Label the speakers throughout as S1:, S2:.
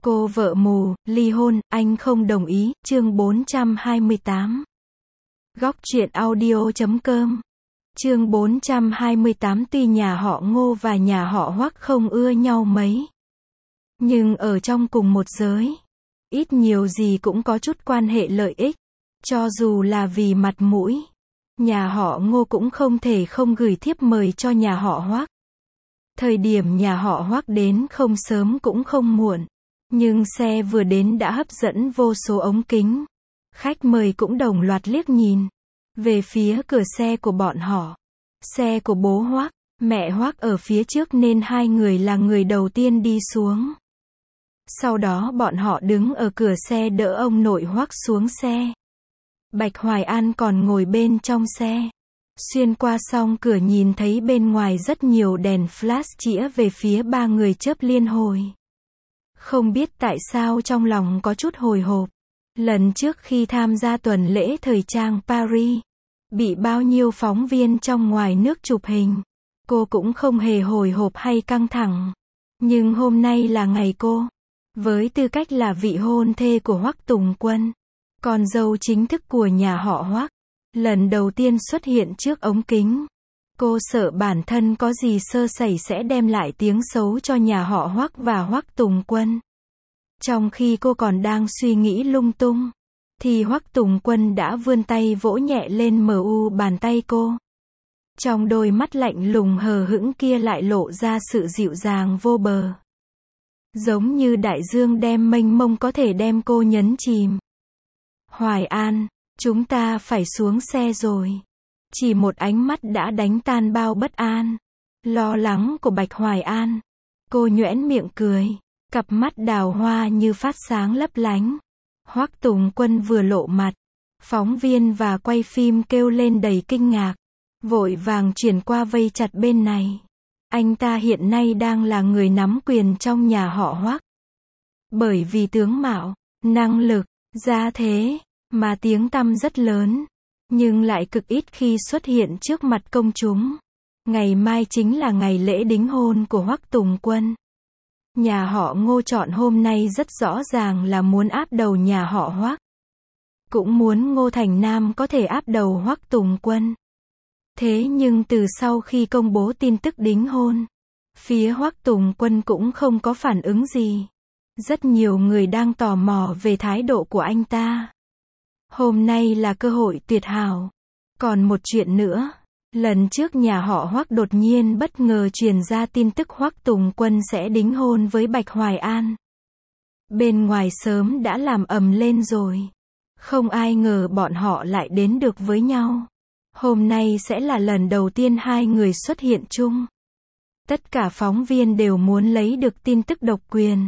S1: Cô vợ mù, ly hôn, anh không đồng ý, chương 428. Góc truyện audio.com. Chương 428. Tuy nhà họ Ngô và nhà họ Hoắc không ưa nhau mấy, nhưng ở trong cùng một giới, ít nhiều gì cũng có chút quan hệ lợi ích. Cho dù là vì mặt mũi, nhà họ Ngô cũng không thể không gửi thiếp mời cho nhà họ Hoắc. Thời điểm nhà họ Hoắc đến không sớm cũng không muộn, nhưng xe vừa đến đã hấp dẫn vô số ống kính. Khách mời cũng đồng loạt liếc nhìn về phía cửa xe của bọn họ. Xe của bố Hoắc, mẹ Hoắc ở phía trước nên hai người là người đầu tiên đi xuống. Sau đó bọn họ đứng ở cửa xe đỡ ông nội Hoắc xuống xe. Bạch Hoài An còn ngồi bên trong xe. Xuyên qua song cửa nhìn thấy bên ngoài rất nhiều đèn flash chĩa về phía ba người chớp liên hồi. Không biết tại sao trong lòng có chút hồi hộp. Lần trước khi tham gia tuần lễ thời trang Paris, bị bao nhiêu phóng viên trong ngoài nước chụp hình, cô cũng không hề hồi hộp hay căng thẳng. Nhưng hôm nay là ngày cô, với tư cách là vị hôn thê của Hoắc Tùng Quân, con dâu chính thức của nhà họ Hoắc, lần đầu tiên xuất hiện trước ống kính. Cô sợ bản thân có gì sơ sẩy sẽ đem lại tiếng xấu cho nhà họ Hoắc và Hoắc Tùng Quân. Trong khi cô còn đang suy nghĩ lung tung, thì Hoắc Tùng Quân đã vươn tay vỗ nhẹ lên mu bàn tay cô. Trong đôi mắt lạnh lùng hờ hững kia lại lộ ra sự dịu dàng vô bờ. Giống như đại dương đem mênh mông có thể đem cô nhấn chìm. Hoài An, chúng ta phải xuống xe rồi. Chỉ một ánh mắt đã đánh tan bao bất an, lo lắng của Bạch Hoài An. Cô nhoẻn miệng cười, cặp mắt đào hoa như phát sáng lấp lánh. Hoắc Tùng Quân vừa lộ mặt, phóng viên và quay phim kêu lên đầy kinh ngạc, vội vàng chuyển qua vây chặt bên này. Anh ta hiện nay đang là người nắm quyền trong nhà họ Hoắc. Bởi vì tướng mạo, năng lực, gia thế, mà tiếng tăm rất lớn, nhưng lại cực ít khi xuất hiện trước mặt công chúng. Ngày mai chính là ngày lễ đính hôn của Hoắc Tùng Quân. Nhà họ Ngô chọn hôm nay rất rõ ràng là muốn áp đầu nhà họ Hoắc. Cũng muốn Ngô Thành Nam có thể áp đầu Hoắc Tùng Quân. Thế nhưng từ sau khi công bố tin tức đính hôn, phía Hoắc Tùng Quân cũng không có phản ứng gì. Rất nhiều người đang tò mò về thái độ của anh ta. Hôm nay là cơ hội tuyệt hảo. Còn một chuyện nữa, lần trước nhà họ Hoắc đột nhiên bất ngờ truyền ra tin tức Hoắc Tùng Quân sẽ đính hôn với Bạch Hoài An. Bên ngoài sớm đã làm ầm lên rồi. Không ai ngờ bọn họ lại đến được với nhau. Hôm nay sẽ là lần đầu tiên hai người xuất hiện chung. Tất cả phóng viên đều muốn lấy được tin tức độc quyền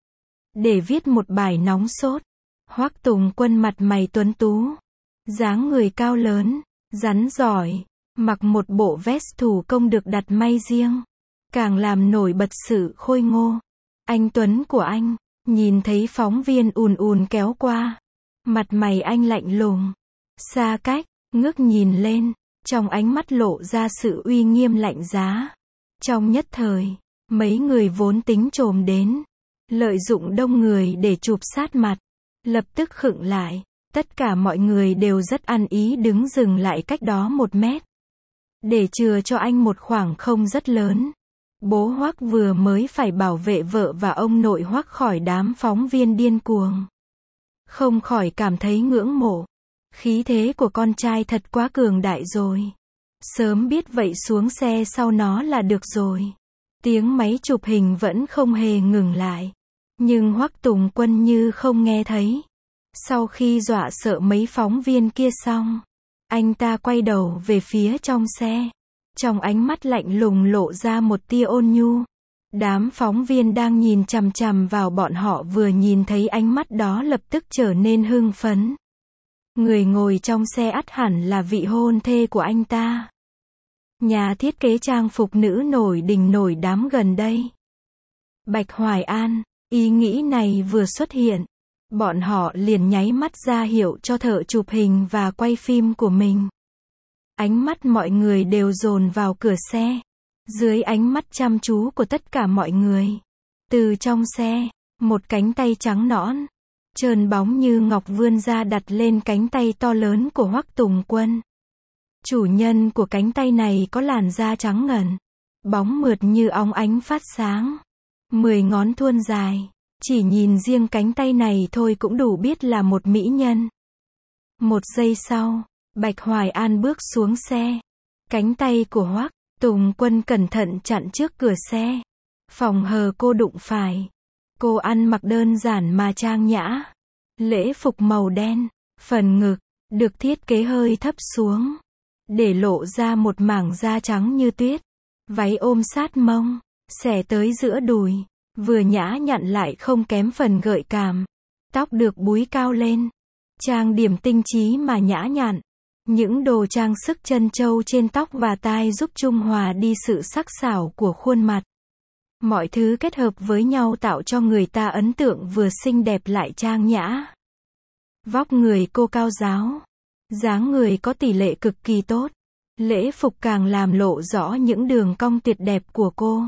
S1: để viết một bài nóng sốt. Hoắc Tùng Quân mặt mày tuấn tú, dáng người cao lớn, rắn giỏi, mặc một bộ vest thủ công được đặt may riêng, càng làm nổi bật sự khôi ngô, anh tuấn của anh. Nhìn thấy phóng viên ùn ùn kéo qua, mặt mày anh lạnh lùng, xa cách, ngước nhìn lên, trong ánh mắt lộ ra sự uy nghiêm lạnh giá. Trong nhất thời, mấy người vốn tính trồm đến, lợi dụng đông người để chụp sát mặt, lập tức khựng lại. Tất cả mọi người đều rất ăn ý đứng dừng lại cách đó 1 mét, để chừa cho anh một khoảng không rất lớn. Bố Hoắc vừa mới phải bảo vệ vợ và ông nội Hoắc khỏi đám phóng viên điên cuồng, không khỏi cảm thấy ngưỡng mộ. Khí thế của con trai thật quá cường đại rồi. Sớm biết vậy xuống xe sau nó là được rồi. Tiếng máy chụp hình vẫn không hề ngừng lại. Nhưng Hoắc Tùng Quân như không nghe thấy. Sau khi dọa sợ mấy phóng viên kia xong, anh ta quay đầu về phía trong xe. Trong ánh mắt lạnh lùng lộ ra một tia ôn nhu. Đám phóng viên đang nhìn chằm chằm vào bọn họ vừa nhìn thấy ánh mắt đó lập tức trở nên hưng phấn. Người ngồi trong xe ắt hẳn là vị hôn thê của anh ta. Nhà thiết kế trang phục nữ nổi đình nổi đám gần đây. Bạch Hoài An. Ý nghĩ này vừa xuất hiện, bọn họ liền nháy mắt ra hiệu cho thợ chụp hình và quay phim của mình. Ánh mắt mọi người đều dồn vào cửa xe. Dưới ánh mắt chăm chú của tất cả mọi người, từ trong xe, Một cánh tay trắng nõn, trơn bóng như ngọc vươn ra đặt lên cánh tay to lớn của Hoắc Tùng Quân. Chủ nhân của cánh tay này có làn da trắng ngần, bóng mượt như óng ánh phát sáng. 10 ngón thuôn dài, chỉ nhìn riêng cánh tay này thôi cũng đủ biết là một mỹ nhân. Một giây sau, Bạch Hoài An bước xuống xe. Cánh tay của Hoắc Tùng Quân cẩn thận chặn trước cửa xe. Phòng hờ cô đụng phải. Cô ăn mặc đơn giản mà trang nhã. Lễ phục màu đen, phần ngực được thiết kế hơi thấp xuống, để lộ ra một mảng da trắng như tuyết. Váy ôm sát mông, xẻ tới giữa đùi, vừa nhã nhặn lại không kém phần gợi cảm. Tóc được búi cao lên, trang điểm tinh chí mà nhã nhặn. Những đồ trang sức trân châu trên tóc và tai giúp trung hòa đi sự sắc sảo của khuôn mặt. Mọi thứ kết hợp với nhau tạo cho người ta ấn tượng vừa xinh đẹp lại trang nhã. Vóc người cô cao ráo, dáng người có tỷ lệ cực kỳ tốt. Lễ phục càng làm lộ rõ những đường cong tuyệt đẹp của cô.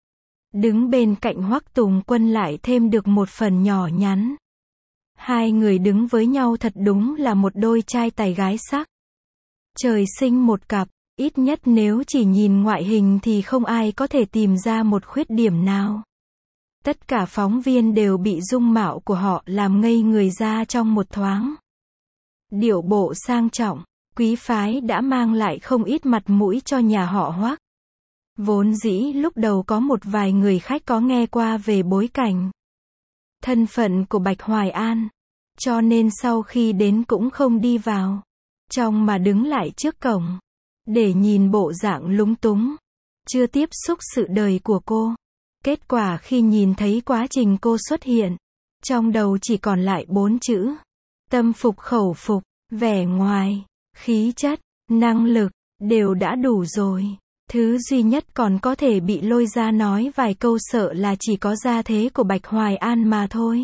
S1: Đứng bên cạnh Hoắc Tùng Quân lại thêm được một phần nhỏ nhắn. Hai người đứng với nhau thật đúng là một đôi trai tài gái sắc. Trời sinh một cặp, ít nhất nếu chỉ nhìn ngoại hình thì không ai có thể tìm ra một khuyết điểm nào. Tất cả phóng viên đều bị dung mạo của họ làm ngây người ra trong một thoáng. Điệu bộ sang trọng, quý phái đã mang lại không ít mặt mũi cho nhà họ Hoắc. Vốn dĩ lúc đầu có một vài người khách có nghe qua về bối cảnh, thân phận của Bạch Hoài An, cho nên sau khi đến cũng không đi vào trong mà đứng lại trước cổng, để nhìn bộ dạng lúng túng, chưa tiếp xúc sự đời của cô. Kết quả khi nhìn thấy quá trình cô xuất hiện, trong đầu chỉ còn lại 4 chữ: tâm phục khẩu phục. Vẻ ngoài, khí chất, năng lực, đều đã đủ rồi. Thứ duy nhất còn có thể bị lôi ra nói vài câu sợ là chỉ có gia thế của Bạch Hoài An mà thôi.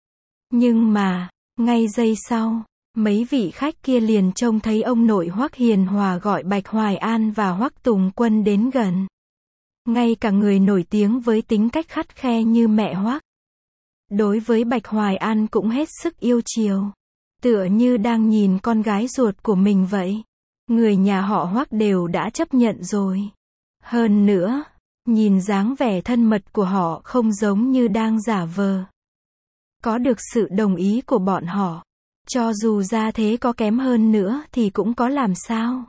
S1: Nhưng mà, ngay giây sau, mấy vị khách kia liền trông thấy ông nội Hoắc hiền hòa gọi Bạch Hoài An và Hoắc Tùng Quân đến gần. Ngay cả người nổi tiếng với tính cách khắt khe như mẹ Hoắc, đối với Bạch Hoài An cũng hết sức yêu chiều. Tựa như đang nhìn con gái ruột của mình vậy. Người nhà họ Hoắc đều đã chấp nhận rồi. Hơn nữa, nhìn dáng vẻ thân mật của họ không giống như đang giả vờ. Có được sự đồng ý của bọn họ, cho dù gia thế có kém hơn nữa thì cũng có làm sao.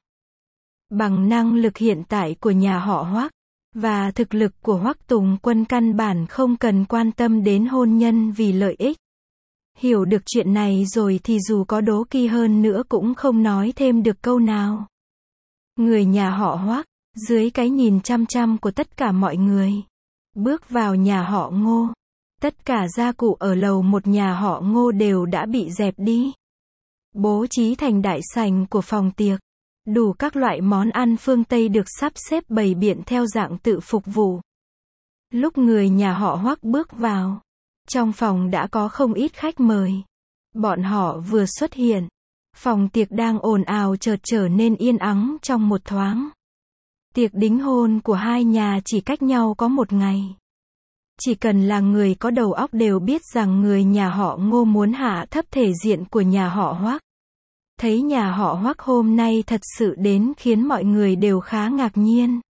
S1: Bằng năng lực hiện tại của nhà họ Hoắc và thực lực của Hoắc Tùng Quân căn bản không cần quan tâm đến hôn nhân vì lợi ích. Hiểu được chuyện này rồi thì dù có đố kỵ hơn nữa cũng không nói thêm được câu nào. Người nhà họ Hoắc, dưới cái nhìn chăm chăm của tất cả mọi người, bước vào nhà họ Ngô. Tất cả gia cụ ở lầu một nhà họ Ngô đều đã bị dẹp đi, bố trí thành đại sảnh của phòng tiệc. Đủ các loại món ăn phương Tây được sắp xếp bày biện theo dạng tự phục vụ. Lúc người nhà họ Hoắc bước vào, trong phòng đã có không ít khách mời. Bọn họ vừa xuất hiện, phòng tiệc đang ồn ào chợt trở nên yên ắng trong một thoáng. Tiệc đính hôn của hai nhà chỉ cách nhau có một ngày. Chỉ cần là người có đầu óc đều biết rằng người nhà họ Ngô muốn hạ thấp thể diện của nhà họ Hoắc. Thấy nhà họ Hoắc hôm nay thật sự đến khiến mọi người đều khá ngạc nhiên.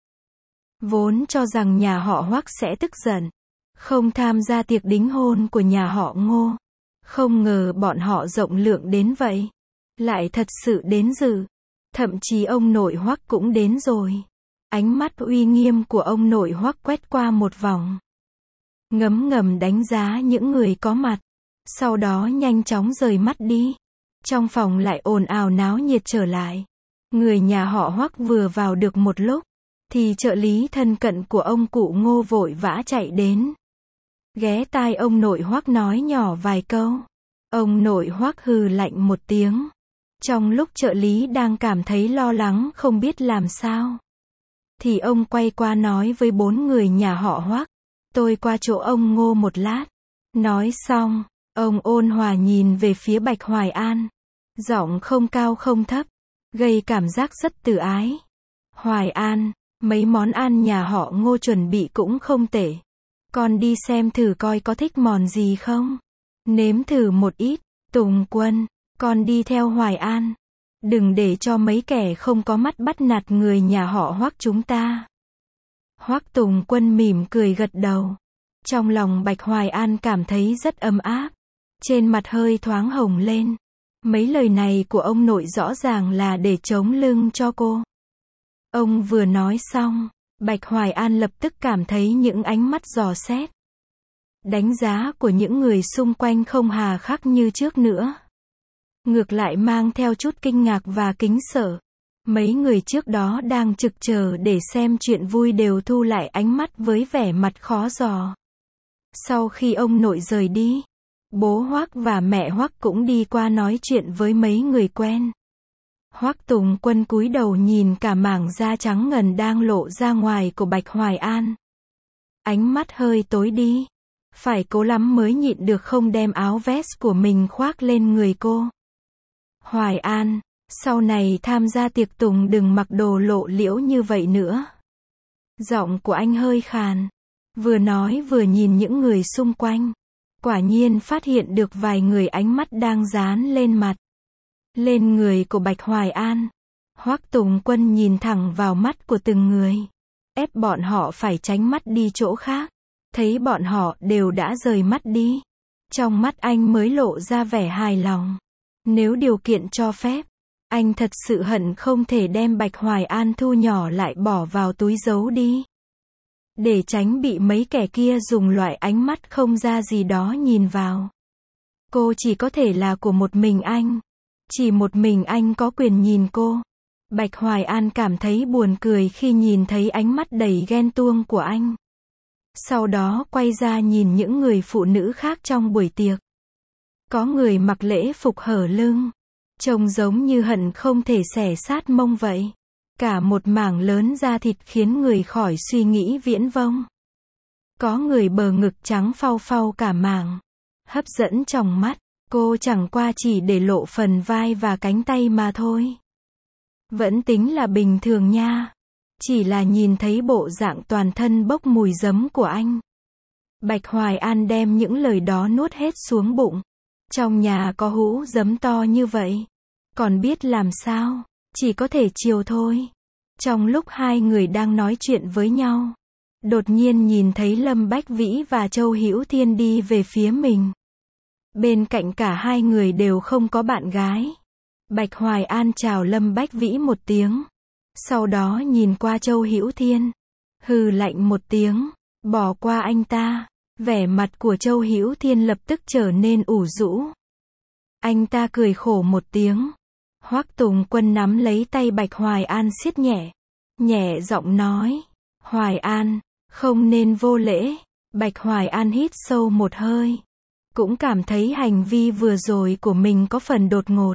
S1: Vốn cho rằng nhà họ Hoắc sẽ tức giận, không tham gia tiệc đính hôn của nhà họ Ngô. Không ngờ bọn họ rộng lượng đến vậy. Lại thật sự đến dự. Thậm chí ông nội Hoắc cũng đến rồi. Ánh mắt uy nghiêm của ông nội Hoắc quét qua một vòng, ngấm ngầm đánh giá những người có mặt. Sau đó nhanh chóng rời mắt đi. Trong phòng lại ồn ào náo nhiệt trở lại. Người nhà họ Hoắc vừa vào được một lúc, thì trợ lý thân cận của ông cụ Ngô vội vã chạy đến, ghé tai ông nội Hoắc nói nhỏ vài câu. Ông nội Hoắc hừ lạnh một tiếng. Trong lúc trợ lý đang cảm thấy lo lắng không biết làm sao, thì ông quay qua nói với 4 người nhà họ Hoắc: tôi qua chỗ ông Ngô một lát. Nói xong, ông ôn hòa nhìn về phía Bạch Hoài An. Giọng không cao không thấp, gây cảm giác rất từ ái. Hoài An, mấy món ăn nhà họ Ngô chuẩn bị cũng không tệ. Con đi xem thử coi có thích món gì không? Nếm thử một ít. Tùng Quân, con đi theo Hoài An. Đừng để cho mấy kẻ không có mắt bắt nạt người nhà họ Hoắc chúng ta. Hoắc Tùng Quân mỉm cười gật đầu. Trong lòng Bạch Hoài An cảm thấy rất ấm áp. Trên mặt hơi thoáng hồng lên. Mấy lời này của ông nội rõ ràng là để chống lưng cho cô. Ông vừa nói xong, Bạch Hoài An lập tức cảm thấy những ánh mắt dò xét. Đánh giá của những người xung quanh không hà khắc như trước nữa. Ngược lại mang theo chút kinh ngạc và kính sợ. Mấy người trước đó đang trực chờ để xem chuyện vui đều thu lại ánh mắt với vẻ mặt khó dò. Sau khi ông nội rời đi, bố Hoắc và mẹ Hoắc cũng đi qua nói chuyện với mấy người quen. Hoắc Tùng Quân cúi đầu nhìn cả mảng da trắng ngần đang lộ ra ngoài của Bạch Hoài An. Ánh mắt hơi tối đi. Phải cố lắm mới nhịn được không đem áo vest của mình khoác lên người cô. Hoài An, sau này tham gia tiệc tùng đừng mặc đồ lộ liễu như vậy nữa. Giọng của anh hơi khàn. Vừa nói vừa nhìn những người xung quanh. Quả nhiên phát hiện được vài người ánh mắt đang dán lên mặt. Lên người của Bạch Hoài An. Hoắc Tùng Quân nhìn thẳng vào mắt của từng người. Ép bọn họ phải tránh mắt đi chỗ khác. Thấy bọn họ đều đã rời mắt đi. Trong mắt anh mới lộ ra vẻ hài lòng. Nếu điều kiện cho phép, anh thật sự hận không thể đem Bạch Hoài An thu nhỏ lại bỏ vào túi giấu đi. Để tránh bị mấy kẻ kia dùng loại ánh mắt không ra gì đó nhìn vào. Cô chỉ có thể là của một mình anh. Chỉ một mình anh có quyền nhìn cô. Bạch Hoài An cảm thấy buồn cười khi nhìn thấy ánh mắt đầy ghen tuông của anh. Sau đó quay ra nhìn những người phụ nữ khác trong buổi tiệc. Có người mặc lễ phục hở lưng. Trông giống như hận không thể xẻ sát mông vậy. Cả một mảng lớn da thịt khiến người khỏi suy nghĩ viễn vông. Có người bờ ngực trắng phau phau cả mảng. Hấp dẫn trong mắt. Cô chẳng qua chỉ để lộ phần vai và cánh tay mà thôi. Vẫn tính là bình thường nha. Chỉ là nhìn thấy bộ dạng toàn thân bốc mùi giấm của anh. Bạch Hoài An đem những lời đó nuốt hết xuống bụng. Trong nhà có hũ giấm to như vậy. Còn biết làm sao, chỉ có thể chiều thôi. Trong lúc hai người đang nói chuyện với nhau, đột nhiên nhìn thấy Lâm Bách Vĩ và Châu Hữu Thiên đi về phía mình. Bên cạnh cả hai người đều không có bạn gái. Bạch Hoài An chào Lâm Bách Vĩ một tiếng. Sau đó nhìn qua Châu Hữu Thiên. Hừ lạnh một tiếng. Bỏ qua anh ta. Vẻ mặt của Châu Hữu Thiên lập tức trở nên ủ rũ. Anh ta cười khổ một tiếng. Hoắc Tùng Quân nắm lấy tay Bạch Hoài An siết nhẹ. Nhẹ giọng nói. Hoài An, không nên vô lễ. Bạch Hoài An hít sâu một hơi. Cũng cảm thấy hành vi vừa rồi của mình có phần đột ngột.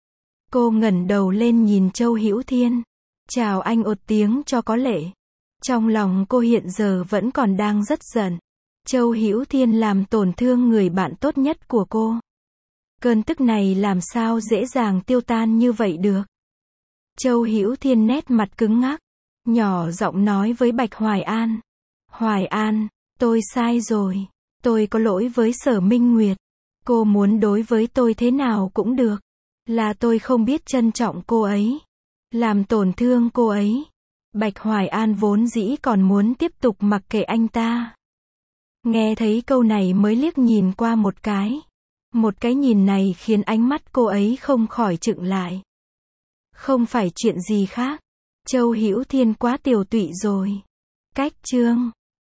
S1: Cô ngẩng đầu lên nhìn Châu Hữu Thiên. Chào anh một tiếng cho có lễ. Trong lòng cô hiện giờ vẫn còn đang rất giận. Châu Hữu Thiên làm tổn thương người bạn tốt nhất của cô. Cơn tức này làm sao dễ dàng tiêu tan như vậy được. Châu Hữu Thiên nét mặt cứng ngắc. Nhỏ giọng nói với Bạch Hoài An. Hoài An, tôi sai rồi. Tôi có lỗi với Sở Minh Nguyệt. Cô muốn đối với tôi thế nào cũng được. Là tôi không biết trân trọng cô ấy. Làm tổn thương cô ấy. Bạch Hoài An vốn dĩ còn muốn tiếp tục mặc kệ anh ta. Nghe thấy câu này mới liếc nhìn qua một cái. Một cái nhìn này khiến ánh mắt cô ấy không khỏi chững lại. Không phải chuyện gì khác. Châu Hữu Thiên quá tiều tụy rồi. Cách chương